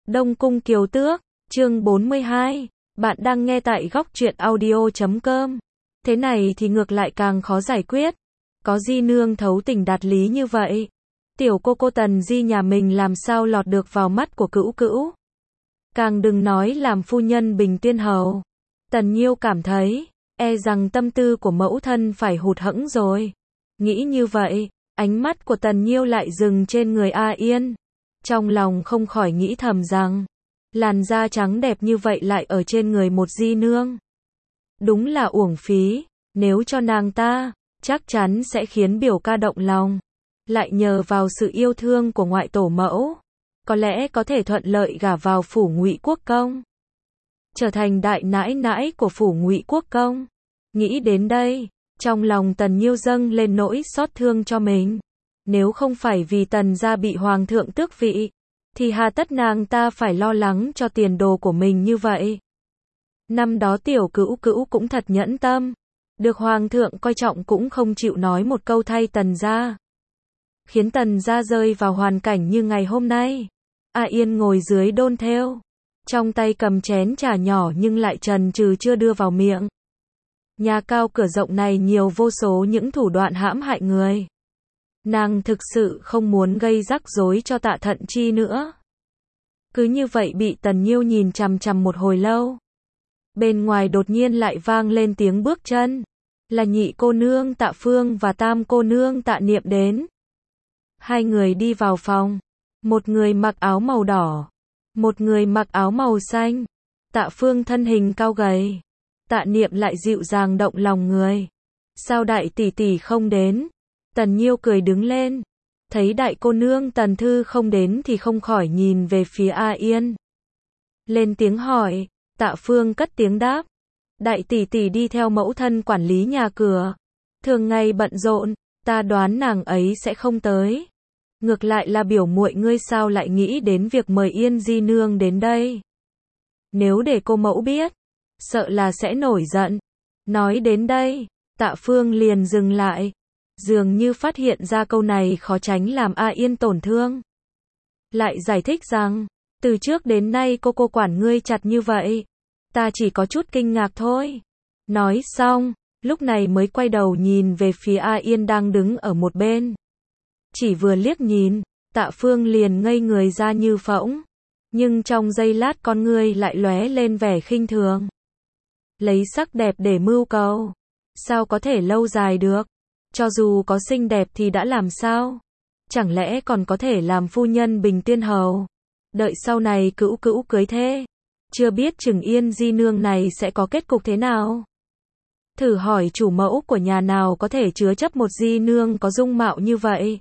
Đông Cung Kiều Tước, chương 42, bạn đang nghe tại góc truyện audio.com. Thế này thì ngược lại càng khó giải quyết. Có Di nương thấu tình đạt lý như vậy, tiểu cô Tần Di nhà mình làm sao lọt được vào mắt của Cữu Cữu. Càng đừng nói làm phu nhân Bình Tiên Hầu. Tần Nhiêu cảm thấy, e rằng tâm tư của mẫu thân phải hụt hẫng rồi. Nghĩ như vậy, ánh mắt của Tần Nhiêu lại dừng trên người A Yên. Trong lòng không khỏi nghĩ thầm rằng, làn da trắng đẹp như vậy lại ở trên người một Di nương. Đúng là uổng phí, nếu cho nàng ta, chắc chắn sẽ khiến biểu ca động lòng. Lại nhờ vào sự yêu thương của ngoại tổ mẫu, có lẽ có thể thuận lợi gả vào phủ Ngụy Quốc Công, trở thành đại nãi nãi của phủ Ngụy Quốc Công. Nghĩ đến đây, trong lòng Tần Nhiêu dâng lên nỗi xót thương cho mình. Nếu không phải vì Tần gia bị hoàng thượng tước vị, thì hà tất nàng ta phải lo lắng cho tiền đồ của mình như vậy. Năm đó tiểu Cữu Cữu cũng thật nhẫn tâm, được hoàng thượng coi trọng cũng không chịu nói một câu thay Tần gia, khiến Tần gia rơi vào hoàn cảnh như ngày hôm nay. A Yên ngồi dưới đôn thêu, trong tay cầm chén trà nhỏ nhưng lại chần chừ chưa đưa vào miệng. Nhà cao cửa rộng này nhiều vô số những thủ đoạn hãm hại người. Nàng thực sự không muốn gây rắc rối cho Tạ Thận Chi nữa. Cứ như vậy bị Tần Nhiêu nhìn chằm chằm một hồi lâu. Bên ngoài đột nhiên lại vang lên tiếng bước chân. Là nhị cô nương Tạ Phương và tam cô nương Tạ Niệm đến. Hai người đi vào phòng. Một người mặc áo màu đỏ, một người mặc áo màu xanh. Tạ Phương thân hình cao gầy, Tạ Niệm lại dịu dàng động lòng người. Sao đại tỷ tỷ không đến? Tần Nhiêu cười đứng lên, thấy đại cô nương Tần Thư không đến thì không khỏi nhìn về phía A Yên. Lên tiếng hỏi, Tạ Phương cất tiếng đáp, đại tỷ tỷ đi theo mẫu thân quản lý nhà cửa, thường ngày bận rộn, ta đoán nàng ấy sẽ không tới. Ngược lại là biểu muội ngươi sao lại nghĩ đến việc mời Yên Di nương đến đây? Nếu để cô mẫu biết, sợ là sẽ nổi giận. Nói đến đây, Tạ Phương liền dừng lại, dường như phát hiện ra câu này khó tránh làm A Yên tổn thương. Lại giải thích rằng, từ trước đến nay cô quản ngươi chặt như vậy, ta chỉ có chút kinh ngạc thôi. Nói xong, lúc này mới quay đầu nhìn về phía A Yên đang đứng ở một bên. Chỉ vừa liếc nhìn, Tạ Phương liền ngây người ra như phỗng, nhưng trong giây lát con ngươi lại lóe lên vẻ khinh thường. Lấy sắc đẹp để mưu cầu, sao có thể lâu dài được? Cho dù có xinh đẹp thì đã làm sao? Chẳng lẽ còn có thể làm phu nhân Bình Tiên Hầu? Đợi sau này Cữu Cữu cưới thê, chưa biết chừng Yên Di nương này sẽ có kết cục thế nào? Thử hỏi chủ mẫu của nhà nào có thể chứa chấp một Di nương có dung mạo như vậy?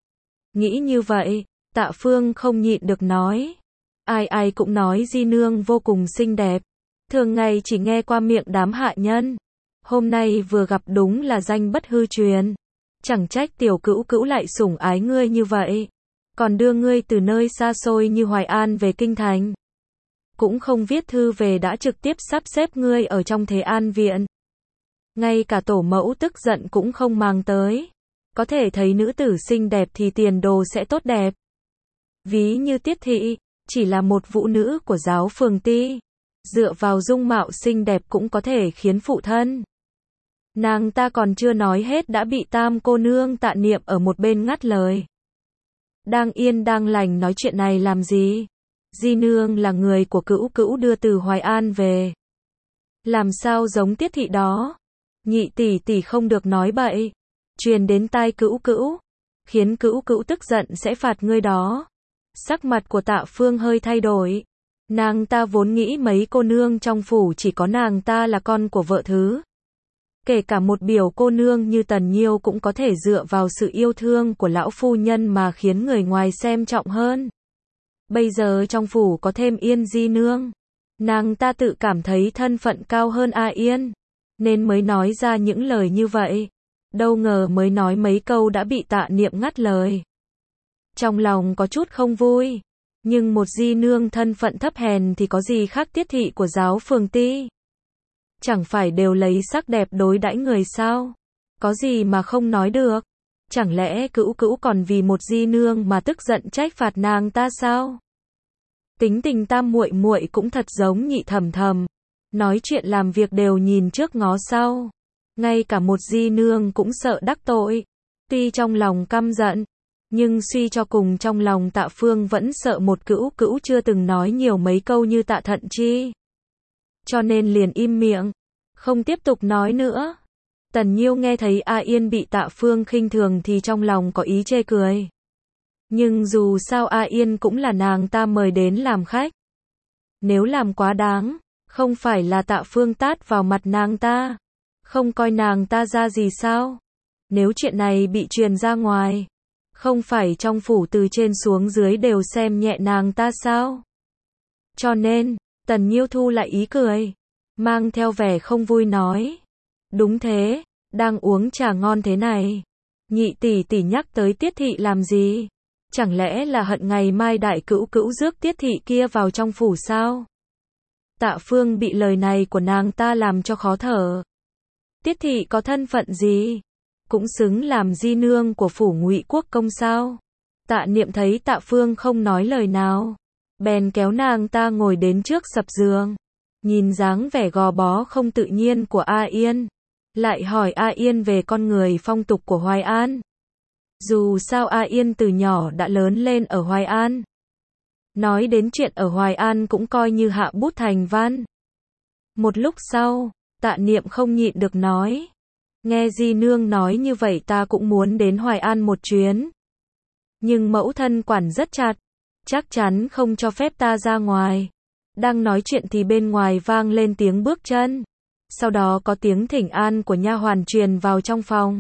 Nghĩ như vậy, Tạ Phương không nhịn được nói. Ai ai cũng nói Di nương vô cùng xinh đẹp, thường ngày chỉ nghe qua miệng đám hạ nhân. Hôm nay vừa gặp đúng là danh bất hư truyền. Chẳng trách tiểu Cữu Cữu lại sủng ái ngươi như vậy, còn đưa ngươi từ nơi xa xôi như Hoài An về kinh thành. Cũng không viết thư về đã trực tiếp sắp xếp ngươi ở trong Thế An viện. Ngay cả tổ mẫu tức giận cũng không màng tới. Có thể thấy nữ tử xinh đẹp thì tiền đồ sẽ tốt đẹp. Ví như Tiết Thị, chỉ là một vũ nữ của giáo phường Ti, dựa vào dung mạo xinh đẹp cũng có thể khiến phụ thân. Nàng ta còn chưa nói hết đã bị tam cô nương Tạ Niệm ở một bên ngắt lời. Đang yên đang lành nói chuyện này làm gì? Di nương là người của Cữu Cữu đưa từ Hoài An về. Làm sao giống Tiết Thị đó? Nhị tỷ tỷ không được nói bậy. Truyền đến tai Cữu Cữu, khiến Cữu Cữu tức giận sẽ phạt ngươi đó. Sắc mặt của Tạ Phương hơi thay đổi. Nàng ta vốn nghĩ mấy cô nương trong phủ chỉ có nàng ta là con của vợ thứ. Kể cả một biểu cô nương như Tần Nhiêu cũng có thể dựa vào sự yêu thương của lão phu nhân mà khiến người ngoài xem trọng hơn. Bây giờ trong phủ có thêm Yên Di nương, nàng ta tự cảm thấy thân phận cao hơn A Yên, nên mới nói ra những lời như vậy. Đâu ngờ mới nói mấy câu đã bị Tạ Niệm ngắt lời. Trong lòng có chút không vui, nhưng một Di nương thân phận thấp hèn thì có gì khác Tiết Thị của giáo phường Ti? Chẳng phải đều lấy sắc đẹp đối đãi người sao? Có gì mà không nói được? Chẳng lẽ Cữu Cữu còn vì một Di nương mà tức giận trách phạt nàng ta sao? Tính tình tam muội muội cũng thật giống Nhị Thẩm Thẩm, nói chuyện làm việc đều nhìn trước ngó sau, ngay cả một di nương cũng sợ đắc tội. Tuy trong lòng căm giận, nhưng suy cho cùng trong lòng Tạ Phương vẫn sợ một Cữu Cữu chưa từng nói nhiều mấy câu như Tạ Thận Chi. Cho nên liền im miệng, không tiếp tục nói nữa. Tần Nhiêu nghe thấy A Yên bị Tạ Phương khinh thường thì trong lòng có ý chê cười. Nhưng dù sao A Yên cũng là nàng ta mời đến làm khách. Nếu làm quá đáng, không phải là Tạ Phương tát vào mặt nàng ta, không coi nàng ta ra gì sao? Nếu chuyện này bị truyền ra ngoài, không phải trong phủ từ trên xuống dưới đều xem nhẹ nàng ta sao? Cho nên, Tần Nhiêu thu lại ý cười, mang theo vẻ không vui nói. Đúng thế, đang uống trà ngon thế này. Nhị tỷ tỷ nhắc tới Tiết thị làm gì? Chẳng lẽ là hận ngày mai đại Cữu Cữu rước Tiết thị kia vào trong phủ sao? Tạ Phương bị lời này của nàng ta làm cho khó thở. Tiết thị có thân phận gì? Cũng xứng làm di nương của phủ Ngụy Quốc công sao? Tạ Niệm thấy Tạ Phương không nói lời nào, bèn kéo nàng ta ngồi đến trước sập giường, nhìn dáng vẻ gò bó không tự nhiên của A Yên, lại hỏi A Yên về con người phong tục của Hoài An. Dù sao A Yên từ nhỏ đã lớn lên ở Hoài An. Nói đến chuyện ở Hoài An cũng coi như hạ bút thành văn. Một lúc sau, Tạ Niệm không nhịn được nói. Nghe di nương nói như vậy ta cũng muốn đến Hoài An một chuyến. Nhưng mẫu thân quản rất chặt, chắc chắn không cho phép ta ra ngoài. Đang nói chuyện thì bên ngoài vang lên tiếng bước chân. Sau đó có tiếng thỉnh an của nha hoàn truyền vào trong phòng.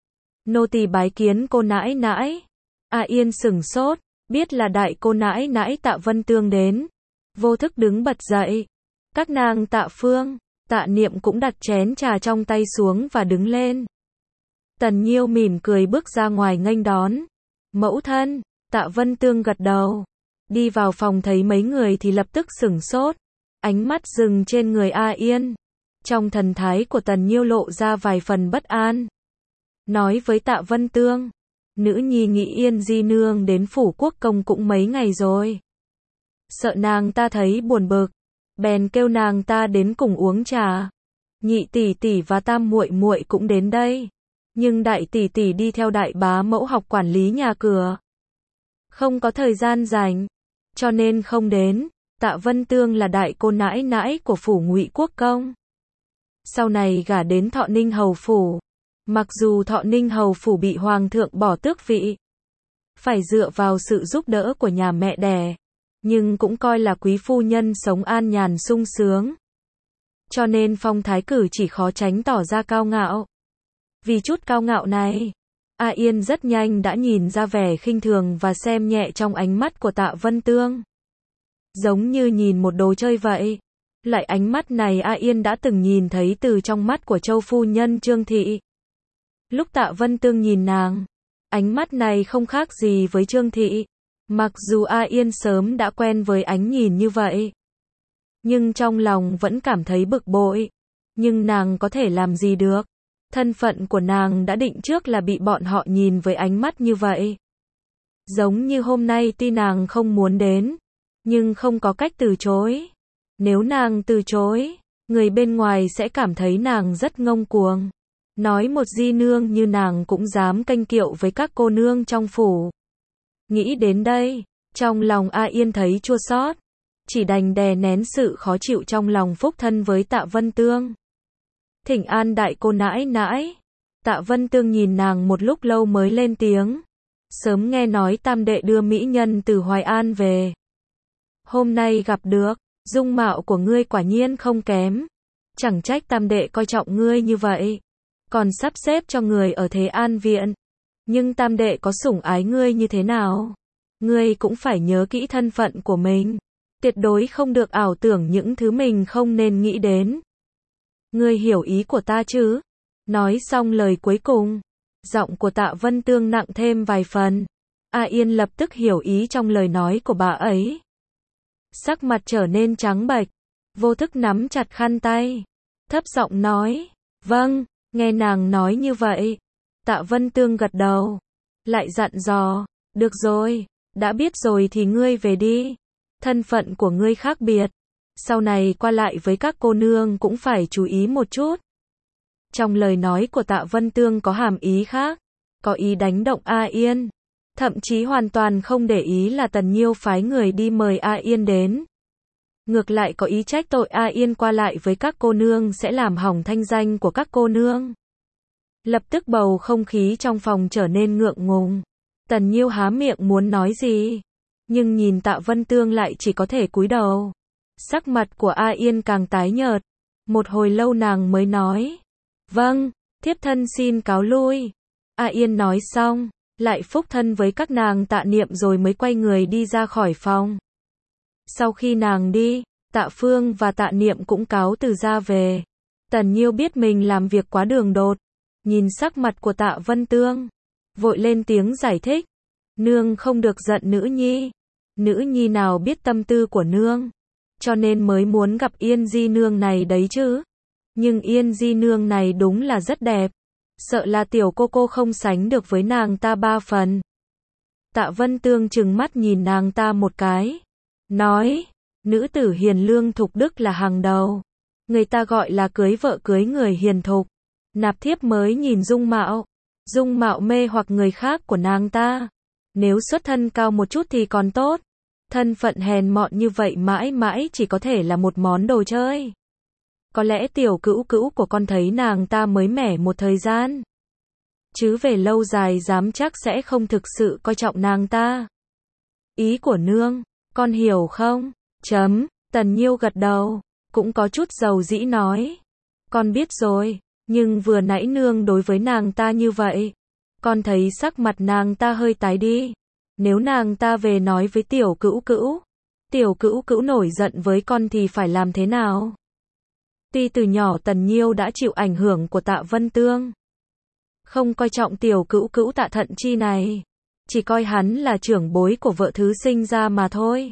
Nô tỳ bái kiến cô nãi nãi. A Yên sửng sốt, biết là đại cô nãi nãi Tạ Vân Tương đến. Vô thức đứng bật dậy. Các nàng Tạ Phương, Tạ Niệm cũng đặt chén trà trong tay xuống và đứng lên. Tần Nhiêu mỉm cười bước ra ngoài nghênh đón. Mẫu thân, Tạ Vân Tương gật đầu. Đi vào phòng thấy mấy người thì lập tức sửng sốt. Ánh mắt dừng trên người A Yên. Trong thần thái của Tần Nhiêu lộ ra vài phần bất an. Nói với Tạ Vân Tương, nữ nhi nghĩ Yên di nương đến phủ quốc công cũng mấy ngày rồi. Sợ nàng ta thấy buồn bực, bèn kêu nàng ta đến cùng uống trà. Nhị tỷ tỷ và tam muội muội cũng đến đây, nhưng đại tỷ tỷ đi theo đại bá mẫu học quản lý nhà cửa, không có thời gian rảnh, cho nên không đến. Tạ Vân Tương là đại cô nãi nãi của phủ Ngụy Quốc công, sau này gả đến Thọ Ninh hầu phủ. Mặc dù Thọ Ninh hầu phủ bị hoàng thượng bỏ tước vị, phải dựa vào sự giúp đỡ của nhà mẹ đẻ, nhưng cũng coi là quý phu nhân sống an nhàn sung sướng. Cho nên phong thái cử chỉ khó tránh tỏ ra cao ngạo. Vì chút cao ngạo này, A Yên rất nhanh đã nhìn ra vẻ khinh thường và xem nhẹ trong ánh mắt của Tạ Vân Tương. Giống như nhìn một đồ chơi vậy. Lại ánh mắt này A Yên đã từng nhìn thấy từ trong mắt của Châu phu nhân Trương Thị. Lúc Tạ Vân Tương nhìn nàng, ánh mắt này không khác gì với Trương Thị. Mặc dù A Yên sớm đã quen với ánh nhìn như vậy, nhưng trong lòng vẫn cảm thấy bực bội. Nhưng nàng có thể làm gì được? Thân phận của nàng đã định trước là bị bọn họ nhìn với ánh mắt như vậy. Giống như hôm nay tuy nàng không muốn đến, nhưng không có cách từ chối. Nếu nàng từ chối, người bên ngoài sẽ cảm thấy nàng rất ngông cuồng. Nói một di nương như nàng cũng dám canh kiệu với các cô nương trong phủ. Nghĩ đến đây, trong lòng A Yên thấy chua xót, chỉ đành đè nén sự khó chịu trong lòng phúc thân với Tạ Vân Tương. Thỉnh an đại cô nãi nãi. Tạ Vân Tương nhìn nàng một lúc lâu mới lên tiếng. Sớm nghe nói tam đệ đưa mỹ nhân từ Hoài An về. Hôm nay gặp được, dung mạo của ngươi quả nhiên không kém. Chẳng trách tam đệ coi trọng ngươi như vậy, còn sắp xếp cho người ở Thế An viện. Nhưng tam đệ có sủng ái ngươi như thế nào, ngươi cũng phải nhớ kỹ thân phận của mình. Tuyệt đối không được ảo tưởng những thứ mình không nên nghĩ đến. Ngươi hiểu ý của ta chứ? Nói xong lời cuối cùng, giọng của Tạ Vân Tương nặng thêm vài phần. A Yên lập tức hiểu ý trong lời nói của bà ấy. Sắc mặt trở nên trắng bệch, vô thức nắm chặt khăn tay, thấp giọng nói, vâng. Nghe nàng nói như vậy, Tạ Vân Tương gật đầu, lại dặn dò, được rồi, đã biết rồi thì ngươi về đi. thân phận của ngươi khác biệt. Sau này qua lại với các cô nương cũng phải chú ý một chút. Trong lời nói của Tạ Vân Tương có hàm ý khác, có ý đánh động A Yên. Thậm chí hoàn toàn không để ý là Tần Nhiêu phái người đi mời A Yên đến. Ngược lại có ý trách tội A Yên qua lại với các cô nương sẽ làm hỏng thanh danh của các cô nương. Lập tức bầu không khí trong phòng trở nên ngượng ngùng. Tần Nhiêu há miệng muốn nói gì, nhưng nhìn Tạ Vân Tương lại chỉ có thể cúi đầu. Sắc mặt của A Yên càng tái nhợt. Một hồi lâu nàng mới nói, vâng, thiếp thân xin cáo lui. A Yên nói xong, lại phúc thân với các nàng Tạ Niệm rồi mới quay người đi ra khỏi phòng. Sau khi nàng đi, Tạ Phương và Tạ Niệm cũng cáo từ ra về. Tần Nhiêu biết mình làm việc quá đường đột, nhìn sắc mặt của Tạ Vân Tương, vội lên tiếng giải thích. Nương không được giận nữ nhi. Nữ nhi nào biết tâm tư của nương, cho nên mới muốn gặp Yên Di Nương này đấy chứ. Nhưng Yên Di Nương này đúng là rất đẹp. Sợ là tiểu cô không sánh được với nàng ta 3 phần. Tạ Vân Tương trừng mắt nhìn nàng ta một cái. Nói, nữ tử hiền lương thục đức là hàng đầu. Người ta gọi là cưới vợ cưới người hiền thục. Nạp thiếp mới nhìn dung mạo mê hoặc người khác của nàng ta. Nếu xuất thân cao một chút thì còn tốt. Thân phận hèn mọn như vậy mãi mãi chỉ có thể là một món đồ chơi. Có lẽ tiểu cữu cữu của con thấy nàng ta mới mẻ một thời gian. Chứ về lâu dài dám chắc sẽ không thực sự coi trọng nàng ta. Ý của nương, con hiểu không? Tần Nhiêu gật đầu, cũng có chút dầu dĩ nói. Con biết rồi, nhưng vừa nãy nương đối với nàng ta như vậy. Con thấy sắc mặt nàng ta hơi tái đi. Nếu nàng ta về nói với tiểu cữu cữu nổi giận với con thì phải làm thế nào? Tuy từ nhỏ Tần Nhiêu đã chịu ảnh hưởng của Tạ Vân Tương, không coi trọng tiểu cữu cữu Tạ Thận Chi này, chỉ coi hắn là trưởng bối của vợ thứ sinh ra mà thôi.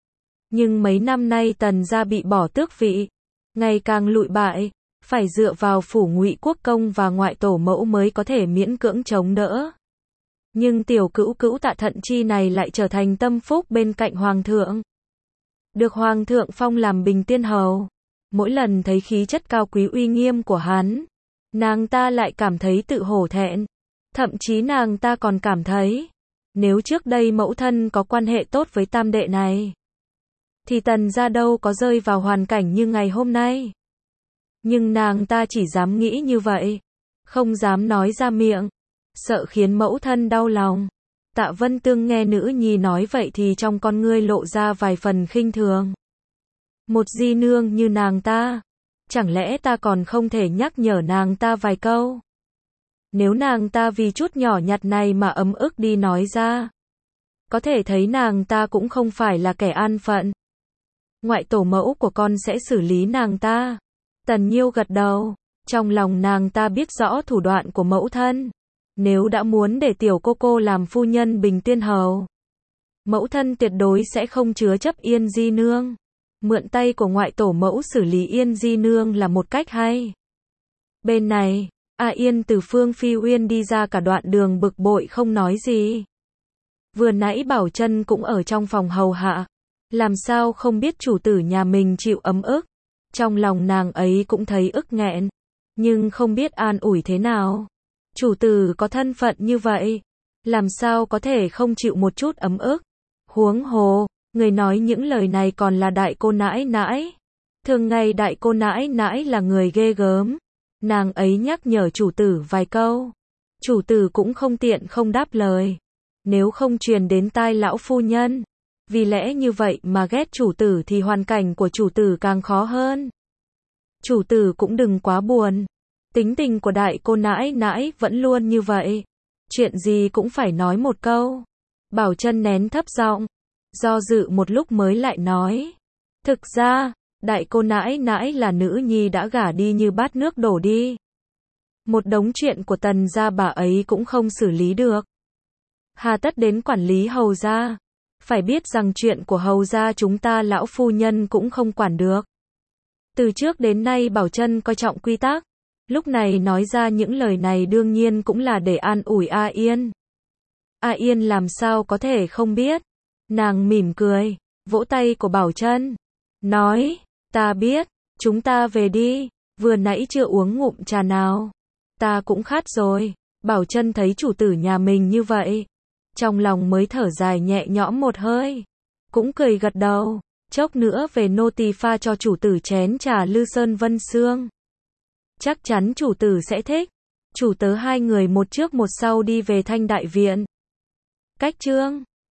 Nhưng mấy năm nay Tần gia bị bỏ tước vị, ngày càng lụi bại, phải dựa vào phủ Ngụy Quốc công và ngoại tổ mẫu mới có thể miễn cưỡng chống đỡ. Nhưng tiểu cữu cữu Tạ Thận Chi này lại trở thành tâm phúc bên cạnh hoàng thượng. Được hoàng thượng phong làm Bình Tiên hầu. Mỗi lần thấy khí chất cao quý uy nghiêm của hắn, nàng ta lại cảm thấy tự hổ thẹn. Thậm chí nàng ta còn cảm thấy, nếu trước đây mẫu thân có quan hệ tốt với tam đệ này, thì Tần gia đâu có rơi vào hoàn cảnh như ngày hôm nay. Nhưng nàng ta chỉ dám nghĩ như vậy, không dám nói ra miệng, sợ khiến mẫu thân đau lòng. Tạ Vân Tương nghe nữ nhi nói vậy thì trong con ngươi lộ ra vài phần khinh thường. Một di nương như nàng ta, chẳng lẽ ta còn không thể nhắc nhở nàng ta vài câu? Nếu nàng ta vì chút nhỏ nhặt này mà ấm ức đi nói ra, có thể thấy nàng ta cũng không phải là kẻ an phận. Ngoại tổ mẫu của con sẽ xử lý nàng ta. Tần Nhiêu gật đầu, trong lòng nàng ta biết rõ thủ đoạn của mẫu thân. Nếu đã muốn để tiểu cô làm phu nhân Bình Tiên hầu, mẫu thân tuyệt đối sẽ không chứa chấp Yên Di Nương. Mượn tay của ngoại tổ mẫu xử lý Yên Di Nương là một cách hay. Bên này, A Yên từ Phương Phi Uyên đi ra cả đoạn đường bực bội không nói gì. Vừa nãy Bảo Chân cũng ở trong phòng hầu hạ, làm sao không biết chủ tử nhà mình chịu ấm ức. Trong lòng nàng ấy cũng thấy ức nghẹn, nhưng không biết an ủi thế nào. Chủ tử có thân phận như vậy, làm sao có thể không chịu một chút ấm ức. Huống hồ, người nói những lời này còn là đại cô nãi nãi. Thường ngày đại cô nãi nãi là người ghê gớm. Nàng ấy nhắc nhở chủ tử vài câu, chủ tử cũng không tiện không đáp lời. Nếu không truyền đến tai lão phu nhân, vì lẽ như vậy mà ghét chủ tử thì hoàn cảnh của chủ tử càng khó hơn. Chủ tử cũng đừng quá buồn. Tính tình của đại cô nãi nãi vẫn luôn như vậy. Chuyện gì cũng phải nói một câu. Bảo Chân nén thấp giọng, do dự một lúc mới lại nói. Thực ra, đại cô nãi nãi là nữ nhi đã gả đi như bát nước đổ đi. Một đống chuyện của Tần gia bà ấy cũng không xử lý được. Hà tất đến quản lý hầu gia. Phải biết rằng chuyện của hầu gia chúng ta lão phu nhân cũng không quản được. Từ trước đến nay Bảo Chân coi trọng quy tắc. Lúc này nói ra những lời này đương nhiên cũng là để an ủi A Yên. A Yên làm sao có thể không biết. Nàng mỉm cười, vỗ tay của Bảo Trân, nói, ta biết, chúng ta về đi, vừa nãy chưa uống ngụm trà nào. Ta cũng khát rồi. Bảo Trân thấy chủ tử nhà mình như vậy, trong lòng mới thở dài nhẹ nhõm một hơi, cũng cười gật đầu, chốc nữa về nô tỳ pha cho chủ tử chén trà Lư Sơn Vân Sương. Chắc chắn chủ tử sẽ thích. Chủ tớ hai người một trước một sau đi về Thanh Đại Viện. Cách chương